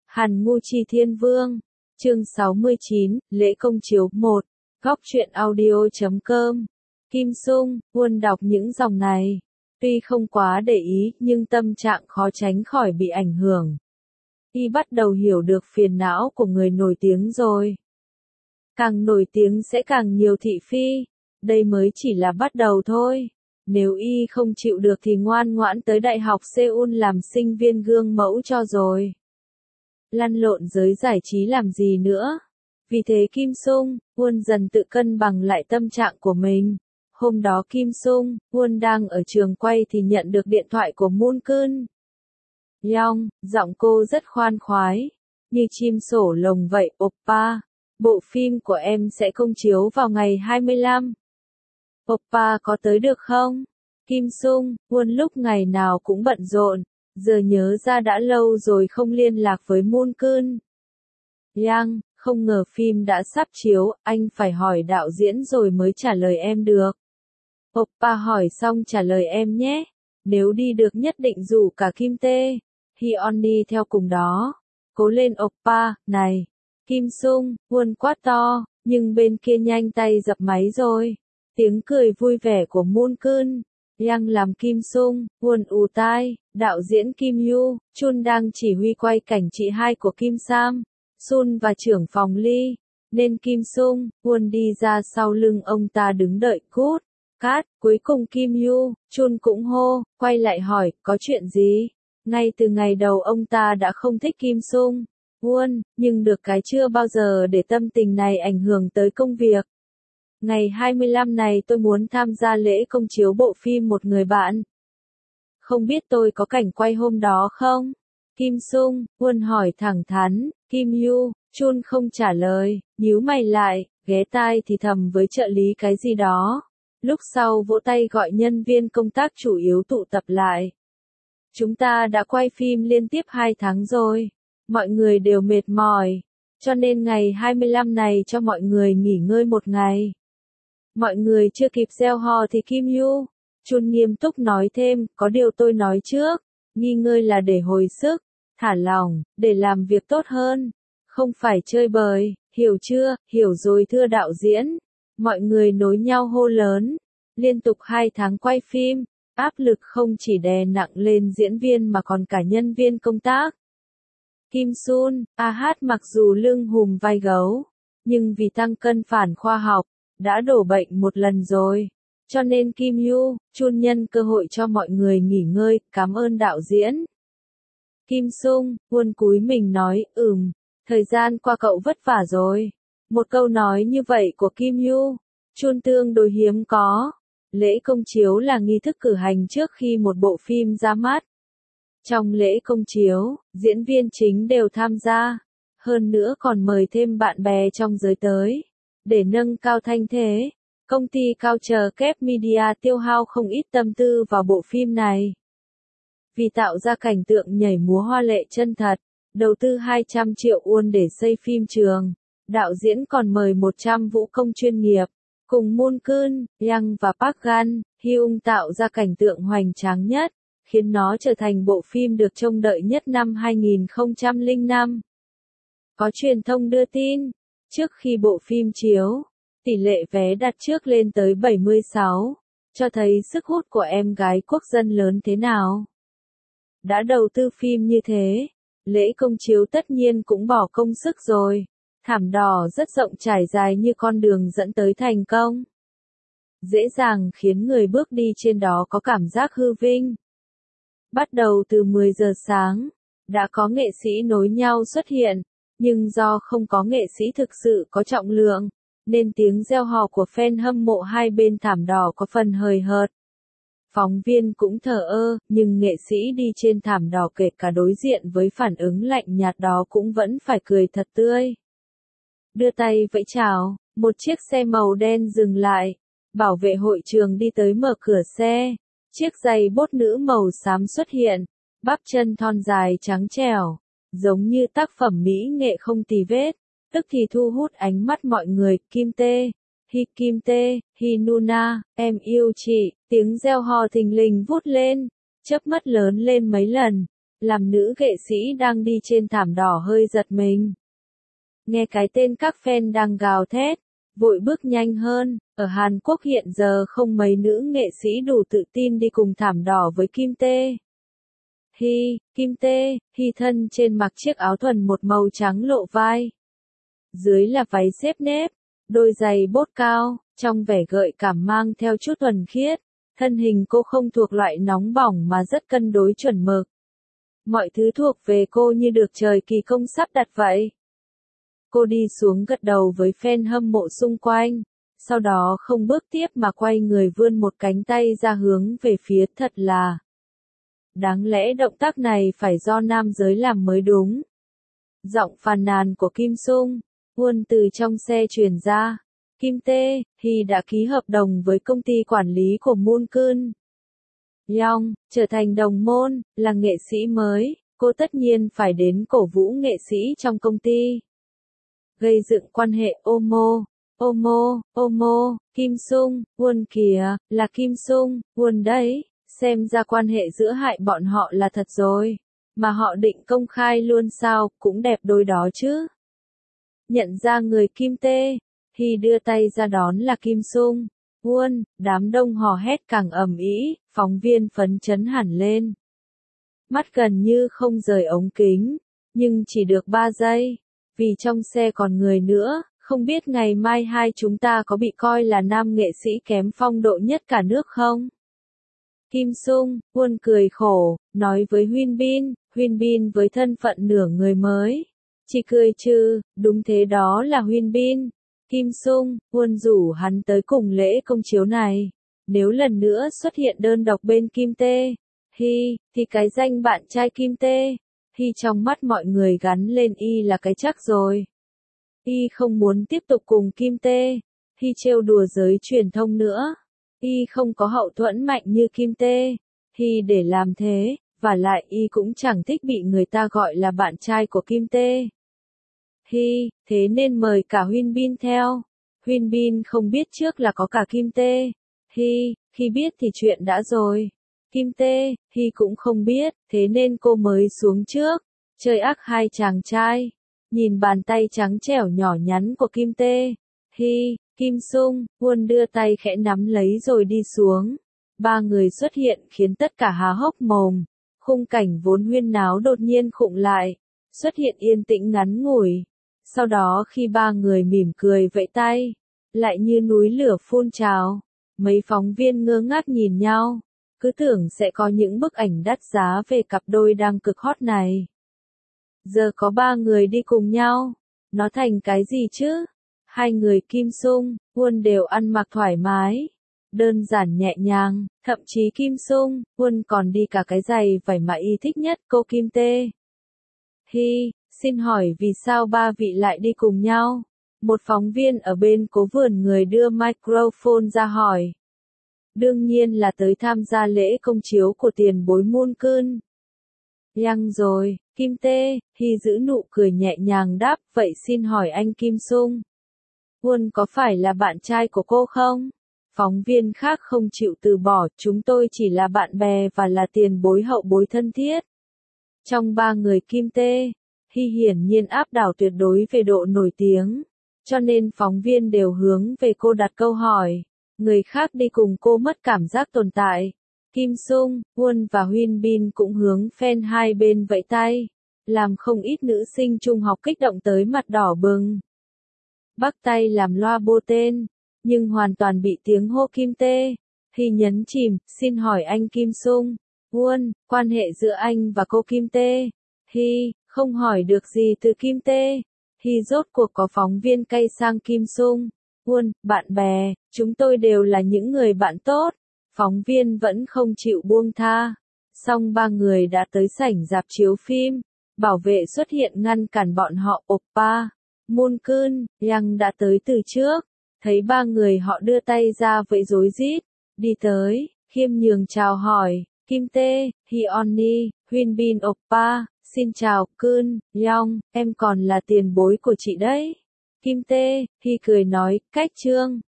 Hàn Ngu Chi Thiên Vương, chương 69, lễ công chiếu 1, góc truyện audio.com. Kim Sung, Huân đọc những dòng này. Tuy không quá để ý, nhưng tâm trạng khó tránh khỏi bị ảnh hưởng. Y bắt đầu hiểu được phiền não của người nổi tiếng rồi. Càng nổi tiếng sẽ càng nhiều thị phi. Đây mới chỉ là bắt đầu thôi. Nếu y không chịu được thì ngoan ngoãn tới Đại học Seoul làm sinh viên gương mẫu cho rồi. Lăn lộn giới giải trí làm gì nữa. Vì thế Kim Sung, Huân dần tự cân bằng lại tâm trạng của mình. Hôm đó Kim Sung, Huân đang ở trường quay thì nhận được điện thoại của Moon Kun. Yong, giọng cô rất khoan khoái, như chim sổ lồng vậy. Oppa, bộ phim của em sẽ công chiếu vào ngày 25. Oppa có tới được không? Kim Sung, Huân lúc ngày nào cũng bận rộn, giờ nhớ ra đã lâu rồi không liên lạc với Moon Kun. Yang, không ngờ phim đã sắp chiếu, anh phải hỏi đạo diễn rồi mới trả lời em được. Oppa hỏi xong trả lời em nhé. Nếu đi được nhất định rủ cả Kim Tae, Hyun theo cùng đó. Cố lên Oppa, này. Kim Sung, Huân quát to, nhưng bên kia nhanh tay dập máy rồi. Tiếng cười vui vẻ của Moon Kun, Yang làm Kim Sung, Huân ù tai. Đạo diễn Kim Yu, Chun đang chỉ huy quay cảnh chị hai của Kim Sam, Sun và trưởng phòng Lee, nên Kim Sung, Huân đi ra sau lưng ông ta đứng đợi cút. Cát, cuối cùng Kim Yu, Chun cũng hô, quay lại hỏi, có chuyện gì? Ngay từ ngày đầu ông ta đã không thích Kim Sung, Huân, nhưng được cái chưa bao giờ để tâm tình này ảnh hưởng tới công việc. Ngày 25 này tôi muốn tham gia lễ công chiếu bộ phim Một Người Bạn. Không biết tôi có cảnh quay hôm đó không? Kim Sung, Huân hỏi thẳng thắn. Kim Yu, Chun không trả lời, nhíu mày lại, ghé tai thì thầm với trợ lý cái gì đó. Lúc sau vỗ tay gọi nhân viên công tác chủ yếu tụ tập lại. Chúng ta đã quay phim liên tiếp 2 tháng rồi. Mọi người đều mệt mỏi. Cho nên ngày 25 này cho mọi người nghỉ ngơi một ngày. Mọi người chưa kịp gieo hò thì Kim Yu, Chun nghiêm túc nói thêm, có điều tôi nói trước. Nghỉ ngơi là để hồi sức, thả lỏng, để làm việc tốt hơn. Không phải chơi bời, hiểu chưa, hiểu rồi thưa đạo diễn. Mọi người nối nhau hô lớn. Liên tục 2 tháng quay phim, áp lực không chỉ đè nặng lên diễn viên mà còn cả nhân viên công tác. Kim Sun, hát mặc dù lưng hùm vai gấu, nhưng vì tăng cân phản khoa học, đã đổ bệnh một lần rồi. Cho nên Kim Yu, Chun nhân cơ hội cho mọi người nghỉ ngơi, cảm ơn đạo diễn. Kim Sung, Huân cúi mình nói, thời gian qua cậu vất vả rồi. Một câu nói như vậy của Kim Yu, Chun tương đối hiếm có. Lễ công chiếu là nghi thức cử hành trước khi một bộ phim ra mắt. Trong lễ công chiếu, diễn viên chính đều tham gia. Hơn nữa còn mời thêm bạn bè trong giới tới. Để nâng cao thanh thế, công ty Culture Kép Media tiêu hao không ít tâm tư vào bộ phim này. Vì tạo ra cảnh tượng nhảy múa hoa lệ chân thật, đầu tư 200 triệu won để xây phim trường. Đạo diễn còn mời 100 vũ công chuyên nghiệp, cùng Moon Kun, Yang và Park Gan, Hyung tạo ra cảnh tượng hoành tráng nhất, khiến nó trở thành bộ phim được trông đợi nhất năm 2005. Có truyền thông đưa tin, trước khi bộ phim chiếu, tỷ lệ vé đặt trước lên tới 76, cho thấy sức hút của em gái quốc dân lớn thế nào. Đã đầu tư phim như thế, lễ công chiếu tất nhiên cũng bỏ công sức rồi. Thảm đỏ rất rộng trải dài như con đường dẫn tới thành công. Dễ dàng khiến người bước đi trên đó có cảm giác hư vinh. Bắt đầu từ 10 giờ sáng, đã có nghệ sĩ nối nhau xuất hiện, nhưng do không có nghệ sĩ thực sự có trọng lượng, nên tiếng reo hò của fan hâm mộ hai bên thảm đỏ có phần hời hợt. Phóng viên cũng thờ ơ, nhưng nghệ sĩ đi trên thảm đỏ kể cả đối diện với phản ứng lạnh nhạt đó cũng vẫn phải cười thật tươi. Đưa tay vẫy chào, một chiếc xe màu đen dừng lại. Bảo vệ hội trường đi tới mở cửa xe. Chiếc giày bốt nữ màu xám xuất hiện. Bắp chân thon dài trắng trẻo, giống như tác phẩm mỹ nghệ không tì vết. Tức thì thu hút ánh mắt mọi người. Kim Tae, Kim Tae, Nuna, em yêu chị. Tiếng reo hò thình lình vút lên, chớp mắt lớn lên mấy lần. làm nữ nghệ sĩ đang đi trên thảm đỏ hơi giật mình. Nghe cái tên các fan đang gào thét, vội bước nhanh hơn, ở Hàn Quốc hiện giờ không mấy nữ nghệ sĩ đủ tự tin đi cùng thảm đỏ với Kim Tae. Kim Tae, thân trên mặc chiếc áo thuần một màu trắng lộ vai. Dưới là váy xếp nếp, đôi giày bốt cao, trong vẻ gợi cảm mang theo chút thuần khiết. Thân hình cô không thuộc loại nóng bỏng mà rất cân đối chuẩn mực. Mọi thứ thuộc về cô như được trời kỳ công sắp đặt vậy. Cô đi xuống gật đầu với fan hâm mộ xung quanh, sau đó không bước tiếp mà quay người vươn một cánh tay ra hướng về phía thật là. Đáng lẽ động tác này phải do nam giới làm mới đúng. Giọng phàn nàn của Kim Sung Won từ trong xe truyền ra. Kim Tae đã ký hợp đồng với công ty quản lý của Mooncun Young, trở thành đồng môn, là nghệ sĩ mới, cô tất nhiên phải đến cổ vũ nghệ sĩ trong công ty. Gây dựng quan hệ Kim Sung Won kìa, là Kim Sung Won đấy, xem ra quan hệ giữa hai bọn họ là thật rồi, mà họ định công khai luôn sao, cũng đẹp đôi đó chứ. Nhận ra người Kim Tae, đưa tay ra đón là Kim Sung Won, đám đông hò hét càng ầm ĩ, phóng viên phấn chấn hẳn lên. Mắt gần như không rời ống kính, nhưng chỉ được 3 giây, vì trong xe còn người nữa, không biết ngày mai hai chúng ta có bị coi là nam nghệ sĩ kém phong độ nhất cả nước không? Kim Sung Won cười khổ, nói với Huyên Bin với thân phận nửa người mới. Chỉ cười chứ, đúng thế, đó là Huyên Bin. Kim Sung Won rủ hắn tới cùng lễ công chiếu này. Nếu lần nữa xuất hiện đơn độc bên Kim Tae, thì cái danh bạn trai Kim Tae, trong mắt mọi người gắn lên là cái chắc rồi. Không muốn tiếp tục cùng Kim Tae, trêu đùa giới truyền thông nữa. Không có hậu thuẫn mạnh như Kim Tae, để làm thế, và lại cũng chẳng thích bị người ta gọi là bạn trai của Kim Tae. Thế nên mời cả Huyên Bin theo. Huyên Bin không biết trước là có cả Kim Tae. Khi biết thì chuyện đã rồi. Kim Tae, cũng không biết, thế nên cô mới xuống trước. Chơi ác hai chàng trai. Nhìn bàn tay trắng trẻo nhỏ nhắn của Kim Tae. Kim Sung Won đưa tay khẽ nắm lấy rồi đi xuống. Ba người xuất hiện khiến tất cả há hốc mồm. Khung cảnh vốn huyên náo đột nhiên khựng lại. Xuất hiện yên tĩnh ngắn ngủi. Sau đó khi ba người mỉm cười vẫy tay, lại như núi lửa phun trào. Mấy phóng viên ngơ ngác nhìn nhau, cứ tưởng sẽ có những bức ảnh đắt giá về cặp đôi đang cực hot này. Giờ có ba người đi cùng nhau, nó thành cái gì chứ? Hai người Kim Sung Won đều ăn mặc thoải mái, đơn giản nhẹ nhàng, thậm chí Kim Sung Won còn đi cả cái giày vải mà thích nhất cô Kim Tae. Xin hỏi vì sao ba vị lại đi cùng nhau? Một phóng viên ở bên cố vườn người đưa microphone ra hỏi. Đương nhiên là tới tham gia lễ công chiếu của tiền bối Mooncun Young rồi. Kim Tae giữ nụ cười nhẹ nhàng đáp, vậy xin hỏi anh Kim Sung Won có phải là bạn trai của cô không? Phóng viên khác không chịu từ bỏ, chúng tôi chỉ là bạn bè và là tiền bối hậu bối thân thiết. Trong ba người Kim Tae, hiển nhiên áp đảo tuyệt đối về độ nổi tiếng, cho nên phóng viên đều hướng về cô đặt câu hỏi. Người khác đi cùng cô mất cảm giác tồn tại. Kim Sung Won và Huyên Bin cũng hướng fan hai bên vẫy tay, làm không ít nữ sinh trung học kích động tới mặt đỏ bừng. Bắt tay làm loa bô tên, nhưng hoàn toàn bị tiếng hô Kim Tae nhấn chìm. Xin hỏi anh Kim Sung Won, quan hệ giữa anh và cô Kim Tae? Không hỏi được gì từ Kim Tae. Rốt cuộc có phóng viên cay sang Kim Sung Won, bạn bè, chúng tôi đều là những người bạn tốt. Phóng viên vẫn không chịu buông tha. Xong ba người đã tới sảnh rạp chiếu phim. Bảo vệ xuất hiện ngăn cản bọn họ. Oppa Mooncun Young đã tới từ trước. Thấy ba người họ đưa tay ra vẫy rối rít. Đi tới, khiêm nhường chào hỏi. Kim Tae, Hyunni, Huyên Bin Oppa, xin chào, Kun, Young, em còn là tiền bối của chị đấy. Kim Tae, cười nói, cách trương.